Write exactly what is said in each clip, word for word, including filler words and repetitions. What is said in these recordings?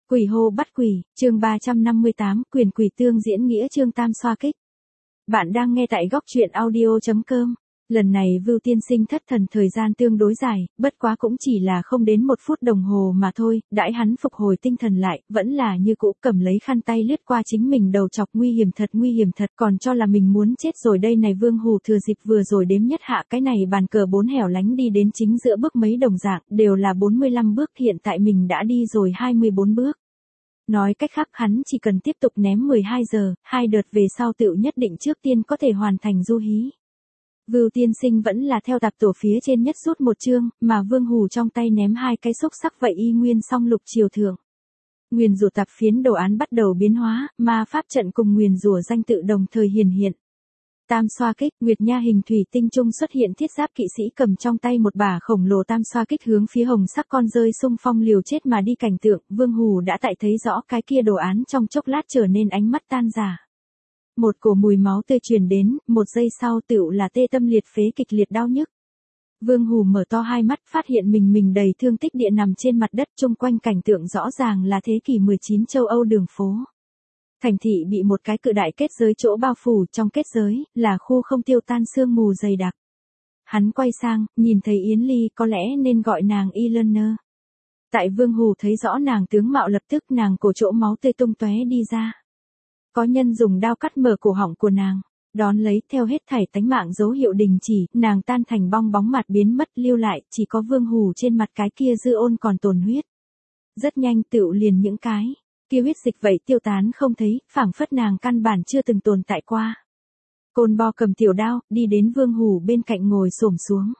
Quỷ hô bắt quỷ, chương ba trăm năm mươi tám, quyền quỷ tương diễn nghĩa chương tam xoa kích. Bạn đang nghe tại góc truyện audio chấm com. Lần này Vưu tiên sinh thất thần thời gian tương đối dài, bất quá cũng chỉ là không đến một phút đồng hồ mà thôi, đãi hắn phục hồi tinh thần lại, vẫn là như cũ cầm lấy khăn tay lướt qua chính mình đầu chọc nguy hiểm thật nguy hiểm thật còn cho là mình muốn chết rồi đây này Vương Hù thừa dịp vừa rồi đếm nhất hạ cái này bàn cờ bốn hẻo lánh đi đến chính giữa bước mấy đồng dạng, đều là bốn mươi lăm bước hiện tại mình đã đi rồi hai mươi bốn bước. Nói cách khác hắn chỉ cần tiếp tục ném mười hai giờ, hai đợt về sau tựu nhất định trước tiên có thể hoàn thành du hí. Vưu tiên sinh vẫn là theo tạp tổ phía trên nhất rút một chương, mà Vương Hù trong tay ném hai cái xúc sắc vậy y nguyên song lục triều thượng. Nguyền rủa tạp phiến đồ án bắt đầu biến hóa, ma pháp trận cùng nguyền rủa danh tự đồng thời hiển hiện. Tam xoa kích, Nguyệt Nha hình thủy tinh trung xuất hiện thiết giáp kỵ sĩ cầm trong tay một bả khổng lồ tam xoa kích hướng phía hồng sắc con rơi xung phong liều chết mà đi cảnh tượng, Vương Hù đã tại thấy rõ cái kia đồ án trong chốc lát trở nên ánh mắt tan rã. Một cổ mùi máu tươi truyền đến, một giây sau tựu là tê tâm liệt phế kịch liệt đau nhức. Vương Hù mở to hai mắt phát hiện mình mình đầy thương tích địa nằm trên mặt đất chung quanh cảnh tượng rõ ràng là thế kỷ mười chín châu Âu đường phố. Thành thị bị một cái cự đại kết giới chỗ bao phủ, trong kết giới là khu không tiêu tan sương mù dày đặc. Hắn quay sang, nhìn thấy Yến Ly, có lẽ nên gọi nàng Eleanor. Tại Vương Hù thấy rõ nàng tướng mạo lập tức nàng cổ chỗ máu tươi tung tóe đi ra. Có nhân dùng đao cắt mở cổ họng của nàng, đón lấy theo hết thảy tánh mạng dấu hiệu đình chỉ, nàng tan thành bong bóng mặt biến mất lưu lại, chỉ có Vương Hù trên mặt cái kia dư ôn còn tồn huyết. Rất nhanh tựu liền những cái kia huyết dịch vậy tiêu tán không thấy, phảng phất nàng căn bản chưa từng tồn tại qua. Côn Bo cầm tiểu đao, đi đến Vương Hù bên cạnh ngồi xổm xuống.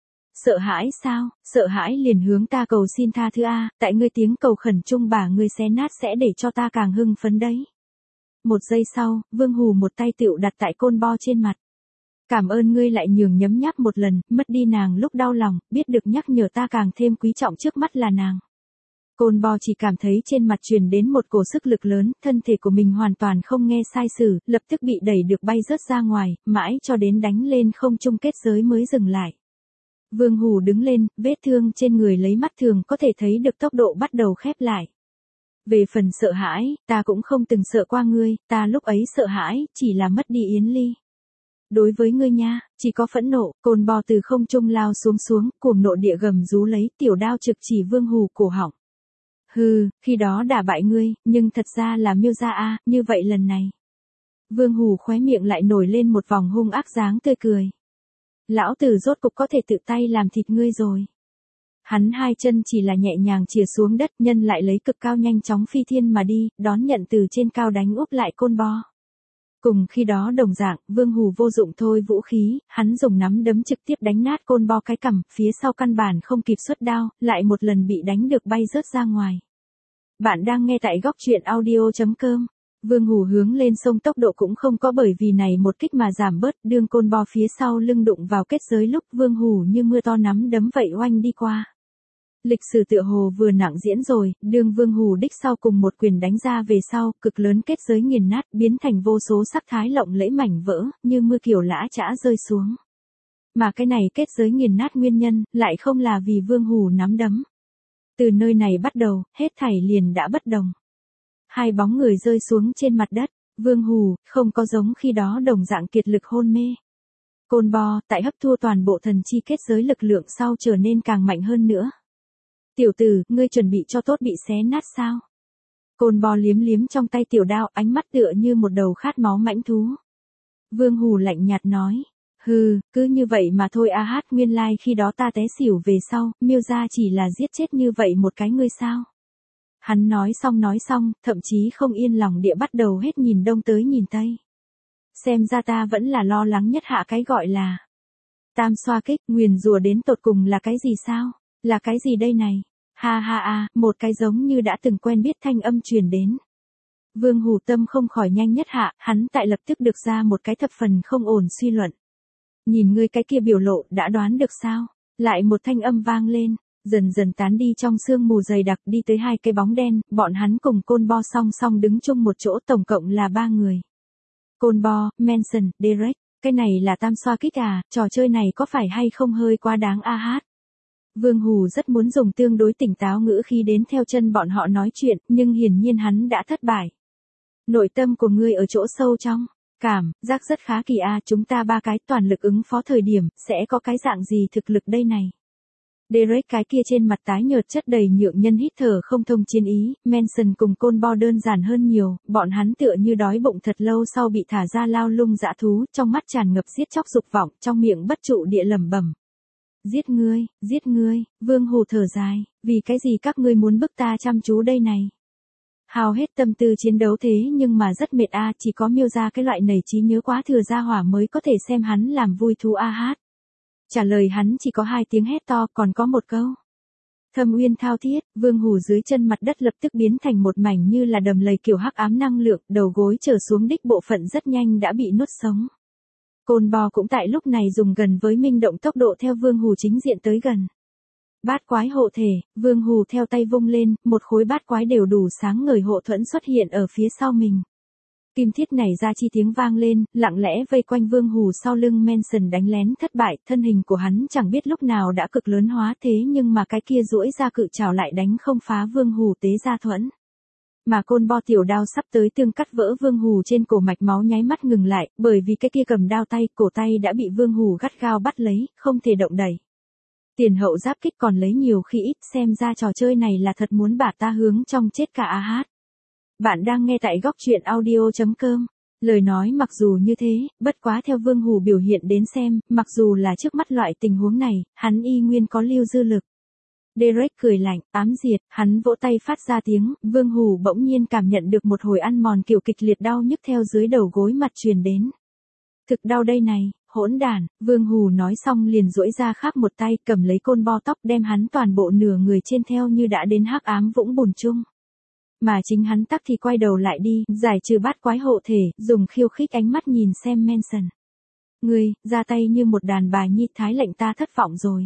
Sợ hãi sao, sợ hãi liền hướng ta cầu xin tha thứ a, tại ngươi tiếng cầu khẩn chung bà ngươi xé nát sẽ để cho ta càng hưng phấn đấy. Một giây sau, Vương Hù một tay tựu đặt tại Côn Bo trên mặt. Cảm ơn ngươi lại nhường nhấm nháp một lần, mất đi nàng lúc đau lòng, biết được nhắc nhở ta càng thêm quý trọng trước mắt là nàng. Côn Bo chỉ cảm thấy trên mặt truyền đến một cổ sức lực lớn, thân thể của mình hoàn toàn không nghe sai sử, lập tức bị đẩy được bay rớt ra ngoài, mãi cho đến đánh lên không trung kết giới mới dừng lại. Vương Hù đứng lên, vết thương trên người lấy mắt thường có thể thấy được tốc độ bắt đầu khép lại. Về phần sợ hãi, ta cũng không từng sợ qua ngươi, ta lúc ấy sợ hãi, chỉ là mất đi Yến Ly. Đối với ngươi nha, chỉ có phẫn nộ, Côn Bo từ không trung lao xuống xuống, cuồng nộ địa gầm rú lấy tiểu đao trực chỉ Vương Hù cổ họng. Hừ, khi đó đả bại ngươi, nhưng thật ra là Miêu gia a, như vậy lần này. Vương Hù khóe miệng lại nổi lên một vòng hung ác dáng tươi cười. Lão tử rốt cục có thể tự tay làm thịt ngươi rồi. Hắn hai chân chỉ là nhẹ nhàng chìa xuống đất, nhân lại lấy cực cao nhanh chóng phi thiên mà đi, đón nhận từ trên cao đánh úp lại Côn Bo. Cùng khi đó đồng dạng, Vương Hù vô dụng thôi vũ khí, hắn dùng nắm đấm trực tiếp đánh nát Côn Bo cái cằm, phía sau căn bản không kịp xuất đao, lại một lần bị đánh được bay rớt ra ngoài. Bạn đang nghe tại góc truyện audio chấm com. Vương Hù hướng lên sông tốc độ cũng không có bởi vì này một kích mà giảm bớt, đương Côn Bo phía sau lưng đụng vào kết giới lúc Vương Hù như mưa to nắm đấm vậy oanh đi qua. Lịch sử tựa hồ vừa nặng diễn rồi, đương Vương Hù đích sau cùng một quyền đánh ra về sau, cực lớn kết giới nghiền nát biến thành vô số sắc thái lộng lẫy mảnh vỡ, như mưa kiểu lã chã rơi xuống. Mà cái này kết giới nghiền nát nguyên nhân, lại không là vì Vương Hù nắm đấm. Từ nơi này bắt đầu, hết thảy liền đã bất đồng. Hai bóng người rơi xuống trên mặt đất, Vương Hù, không có giống khi đó đồng dạng kiệt lực hôn mê. Côn Bo, tại hấp thu toàn bộ thần chi kết giới lực lượng sau trở nên càng mạnh hơn nữa. Tiểu tử, ngươi chuẩn bị cho tốt bị xé nát sao? Côn Bo liếm liếm trong tay tiểu đao, ánh mắt tựa như một đầu khát máu mãnh thú. Vương Hù lạnh nhạt nói, hừ, cứ như vậy mà thôi a hát nguyên lai like khi đó ta té xỉu về sau, Miêu gia chỉ là giết chết như vậy một cái ngươi sao? Hắn nói xong nói xong, thậm chí không yên lòng địa bắt đầu hết nhìn đông tới nhìn tây. Xem ra ta vẫn là lo lắng nhất hạ cái gọi là tam xoa kích, nguyền rủa đến tột cùng là cái gì sao? Là cái gì đây này? Ha ha a, một cái giống như đã từng quen biết thanh âm truyền đến. Vương Hù tâm không khỏi nhanh nhất hạ, hắn tại lập tức được ra một cái thập phần không ổn suy luận. Nhìn ngươi cái kia biểu lộ, đã đoán được sao? Lại một thanh âm vang lên, dần dần tán đi trong sương mù dày đặc đi tới hai cái bóng đen, bọn hắn cùng Côn Bo song song đứng chung một chỗ tổng cộng là ba người. Côn Bo, Manson, Derek, cái này là tam xoa kích à, trò chơi này có phải hay không hơi quá đáng a hát? Vương Hù rất muốn dùng tương đối tỉnh táo ngữ khí đến theo chân bọn họ nói chuyện, nhưng hiển nhiên hắn đã thất bại. Nội tâm của ngươi ở chỗ sâu trong, cảm, giác rất khá kỳ a, chúng ta ba cái toàn lực ứng phó thời điểm, sẽ có cái dạng gì thực lực đây này. Derek cái kia trên mặt tái nhợt chất đầy nhượng nhân hít thở không thông chiến ý, Manson cùng Côn Bo đơn giản hơn nhiều, bọn hắn tựa như đói bụng thật lâu sau bị thả ra lao lung dã thú, trong mắt tràn ngập giết chóc dục vọng, trong miệng bất trụ địa lẩm bẩm. Giết ngươi, giết ngươi, Vương Hù thở dài, vì cái gì các ngươi muốn bức ta chăm chú đây này. Hao hết tâm tư chiến đấu thế nhưng mà rất mệt a, chỉ có Miêu ra cái loại nảy trí nhớ quá thừa ra hỏa mới có thể xem hắn làm vui thú a hát. Trả lời hắn chỉ có hai tiếng hét to, còn có một câu. Thâm uyên thao thiết, Vương Hù dưới chân mặt đất lập tức biến thành một mảnh như là đầm lầy kiểu hắc ám năng lượng, đầu gối trở xuống đích bộ phận rất nhanh đã bị nuốt sống. Côn Bo cũng tại lúc này dùng gần với minh động tốc độ theo Vương Hù chính diện tới gần. Bát quái hộ thể, Vương Hù theo tay vung lên, một khối bát quái đều đủ sáng ngời hộ thuẫn xuất hiện ở phía sau mình. Kim thiết nảy ra chi tiếng vang lên, lặng lẽ vây quanh Vương Hù sau lưng Manson đánh lén thất bại, thân hình của hắn chẳng biết lúc nào đã cực lớn hóa thế nhưng mà cái kia duỗi ra cự trảo lại đánh không phá Vương Hù tế ra thuẫn. Mà Côn Bo tiểu đao sắp tới tương cắt vỡ Vương Hù trên cổ mạch máu nháy mắt ngừng lại, bởi vì cái kia cầm đao tay, cổ tay đã bị Vương Hù gắt gao bắt lấy, không thể động đẩy. Tiền hậu giáp kích còn lấy nhiều khi ít, xem ra trò chơi này là thật muốn bả ta hướng trong chết cả a hát. Bạn đang nghe tại góc truyện audio chấm com. Lời nói mặc dù như thế, bất quá theo Vương Hù biểu hiện đến xem, mặc dù là trước mắt loại tình huống này, hắn y nguyên có lưu dư lực. Derek cười lạnh, ám diệt, hắn vỗ tay phát ra tiếng, Vương Hù bỗng nhiên cảm nhận được một hồi ăn mòn kiểu kịch liệt đau nhức theo dưới đầu gối mặt truyền đến. Thực đau đây này, hỗn đản, Vương Hù nói xong liền duỗi ra khắp một tay cầm lấy Côn Bo tóc đem hắn toàn bộ nửa người trên theo như đã đến hắc ám vũng bùn chung. Mà chính hắn tắc thì quay đầu lại đi, giải trừ bát quái hộ thể, dùng khiêu khích ánh mắt nhìn xem Manson. Ngươi, ra tay như một đàn bà nhi thái lệnh ta thất vọng rồi.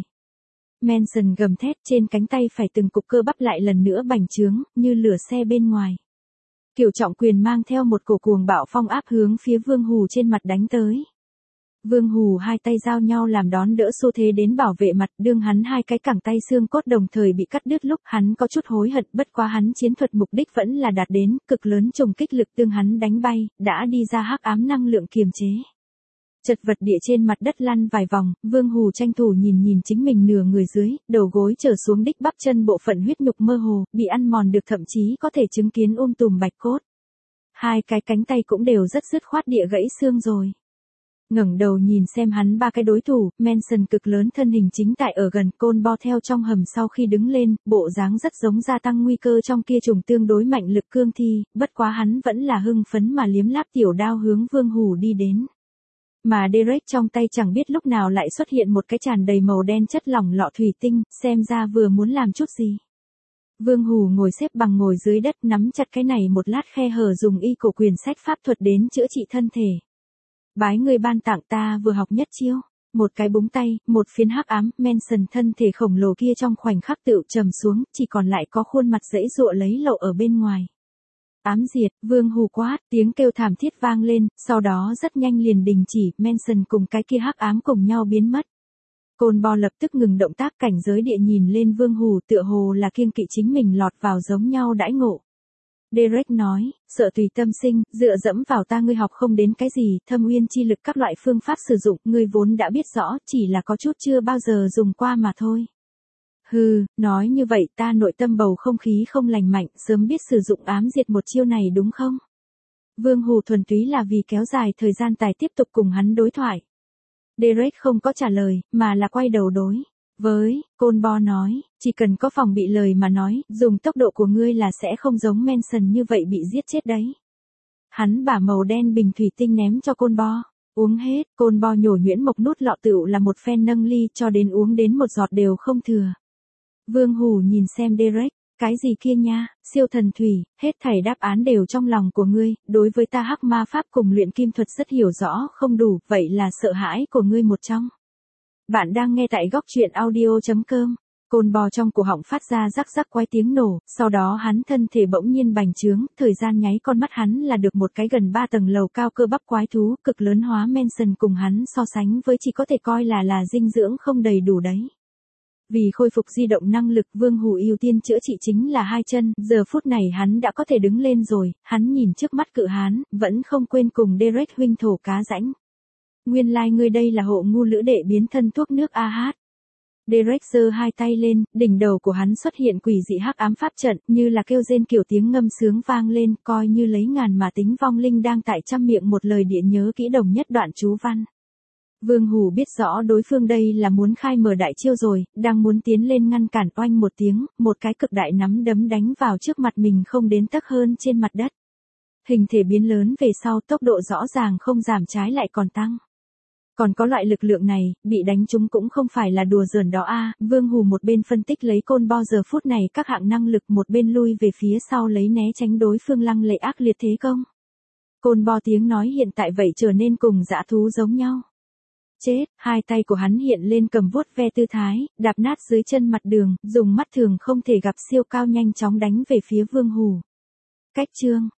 Manson gầm thét trên cánh tay phải từng cục cơ bắp lại lần nữa bành trướng, như lửa xe bên ngoài. Kiều trọng quyền mang theo một cổ cuồng bạo phong áp hướng phía Vương Hù trên mặt đánh tới. Vương Hù hai tay giao nhau làm đón đỡ xu thế đến bảo vệ mặt, đương hắn hai cái cẳng tay xương cốt đồng thời bị cắt đứt lúc hắn có chút hối hận, bất quá hắn chiến thuật mục đích vẫn là đạt đến, cực lớn trùng kích lực tương hắn đánh bay, đã đi ra hắc ám năng lượng kiềm chế. Chật vật địa trên mặt đất lăn vài vòng, Vương Hù tranh thủ nhìn nhìn chính mình nửa người dưới, đầu gối trở xuống đích bắp chân bộ phận huyết nhục mơ hồ, bị ăn mòn được thậm chí có thể chứng kiến um tùm bạch cốt. Hai cái cánh tay cũng đều rất dứt khoát địa gãy xương rồi. Ngẩng đầu nhìn xem hắn ba cái đối thủ, Manson cực lớn thân hình chính tại ở gần, Côn Bo theo trong hầm sau khi đứng lên, bộ dáng rất giống gia tăng nguy cơ trong kia trùng tương đối mạnh lực cương thi, bất quá hắn vẫn là hưng phấn mà liếm láp tiểu đao hướng Vương Hù đi đến. Mà Derek trong tay chẳng biết lúc nào lại xuất hiện một cái tràn đầy màu đen chất lỏng lọ thủy tinh, xem ra vừa muốn làm chút gì. Vương Hù ngồi xếp bằng ngồi dưới đất nắm chặt cái này một lát khe hở dùng y cổ quyền sách pháp thuật đến chữa trị thân thể. Bái người ban tặng ta vừa học nhất chiêu, một cái búng tay, một phiến hắc ám, Manson thân thể khổng lồ kia trong khoảnh khắc tựu trầm xuống, chỉ còn lại có khuôn mặt dãy dụa lấy lộ ở bên ngoài. Ám diệt, Vương Hù quát, tiếng kêu thảm thiết vang lên, sau đó rất nhanh liền đình chỉ, Manson cùng cái kia hắc ám cùng nhau biến mất. Côn Bo lập tức ngừng động tác cảnh giới địa nhìn lên Vương Hù tựa hồ là kiêng kỵ chính mình lọt vào giống nhau đãi ngộ. Derek nói, sợ tùy tâm sinh, dựa dẫm vào ta ngươi học không đến cái gì, thâm uyên chi lực các loại phương pháp sử dụng, ngươi vốn đã biết rõ, chỉ là có chút chưa bao giờ dùng qua mà thôi. Hừ, nói như vậy ta nội tâm bầu không khí không lành mạnh, sớm biết sử dụng ám diệt một chiêu này đúng không? Vương Hù thuần túy là vì kéo dài thời gian tài tiếp tục cùng hắn đối thoại. Derek không có trả lời, mà là quay đầu đối. Với, Côn Bo nói, chỉ cần có phòng bị lời mà nói, dùng tốc độ của ngươi là sẽ không giống Manson như vậy bị giết chết đấy. Hắn bả màu đen bình thủy tinh ném cho Côn Bo. Uống hết, Côn Bo nhổ nhuyễn mộc nút lọ tựu là một phen nâng ly cho đến uống đến một giọt đều không thừa. Vương Hù nhìn xem Derek, cái gì kia nha, siêu thần thủy, hết thảy đáp án đều trong lòng của ngươi, đối với ta hắc ma pháp cùng luyện kim thuật rất hiểu rõ, không đủ, vậy là sợ hãi của ngươi một trong. Bạn đang nghe tại góc truyện audio chấm com. Côn Bo trong cổ họng phát ra rắc rắc quái tiếng nổ, sau đó hắn thân thể bỗng nhiên bành trướng, thời gian nháy con mắt hắn là được một cái gần ba tầng lầu cao cơ bắp quái thú, cực lớn hóa Manson cùng hắn so sánh với chỉ có thể coi là là dinh dưỡng không đầy đủ đấy. Vì khôi phục di động năng lực Vương Hủ ưu tiên chữa trị chính là hai chân, giờ phút này hắn đã có thể đứng lên rồi, hắn nhìn trước mắt cự hán, vẫn không quên cùng Derek huynh thổ cá rãnh. Nguyên lai like ngươi đây là hộ ngu lữ đệ biến thân thuốc nước a hát. Derek giơ hai tay lên, đỉnh đầu của hắn xuất hiện quỷ dị hắc ám pháp trận, như là kêu rên kiểu tiếng ngâm sướng vang lên, coi như lấy ngàn mà tính vong linh đang tại trăm miệng một lời địa nhớ kỹ đồng nhất đoạn chú văn. Vương Hủ biết rõ đối phương đây là muốn khai mở đại chiêu rồi, đang muốn tiến lên ngăn cản, oanh một tiếng, một cái cực đại nắm đấm đánh vào trước mặt mình không đến tấc hơn trên mặt đất. Hình thể biến lớn về sau, tốc độ rõ ràng không giảm trái lại còn tăng. Còn có loại lực lượng này, bị đánh trúng cũng không phải là đùa giỡn đó a. Vương Hủ một bên phân tích lấy côn bo giờ phút này các hạng năng lực, một bên lui về phía sau lấy né tránh đối phương lăng lệ ác liệt thế công. Côn bo tiếng nói hiện tại vậy trở nên cùng dã thú giống nhau. Chết, hai tay của hắn hiện lên cầm vuốt ve tư thái, đạp nát dưới chân mặt đường, dùng mắt thường không thể gặp siêu cao nhanh chóng đánh về phía Vương Hủ. Cách chương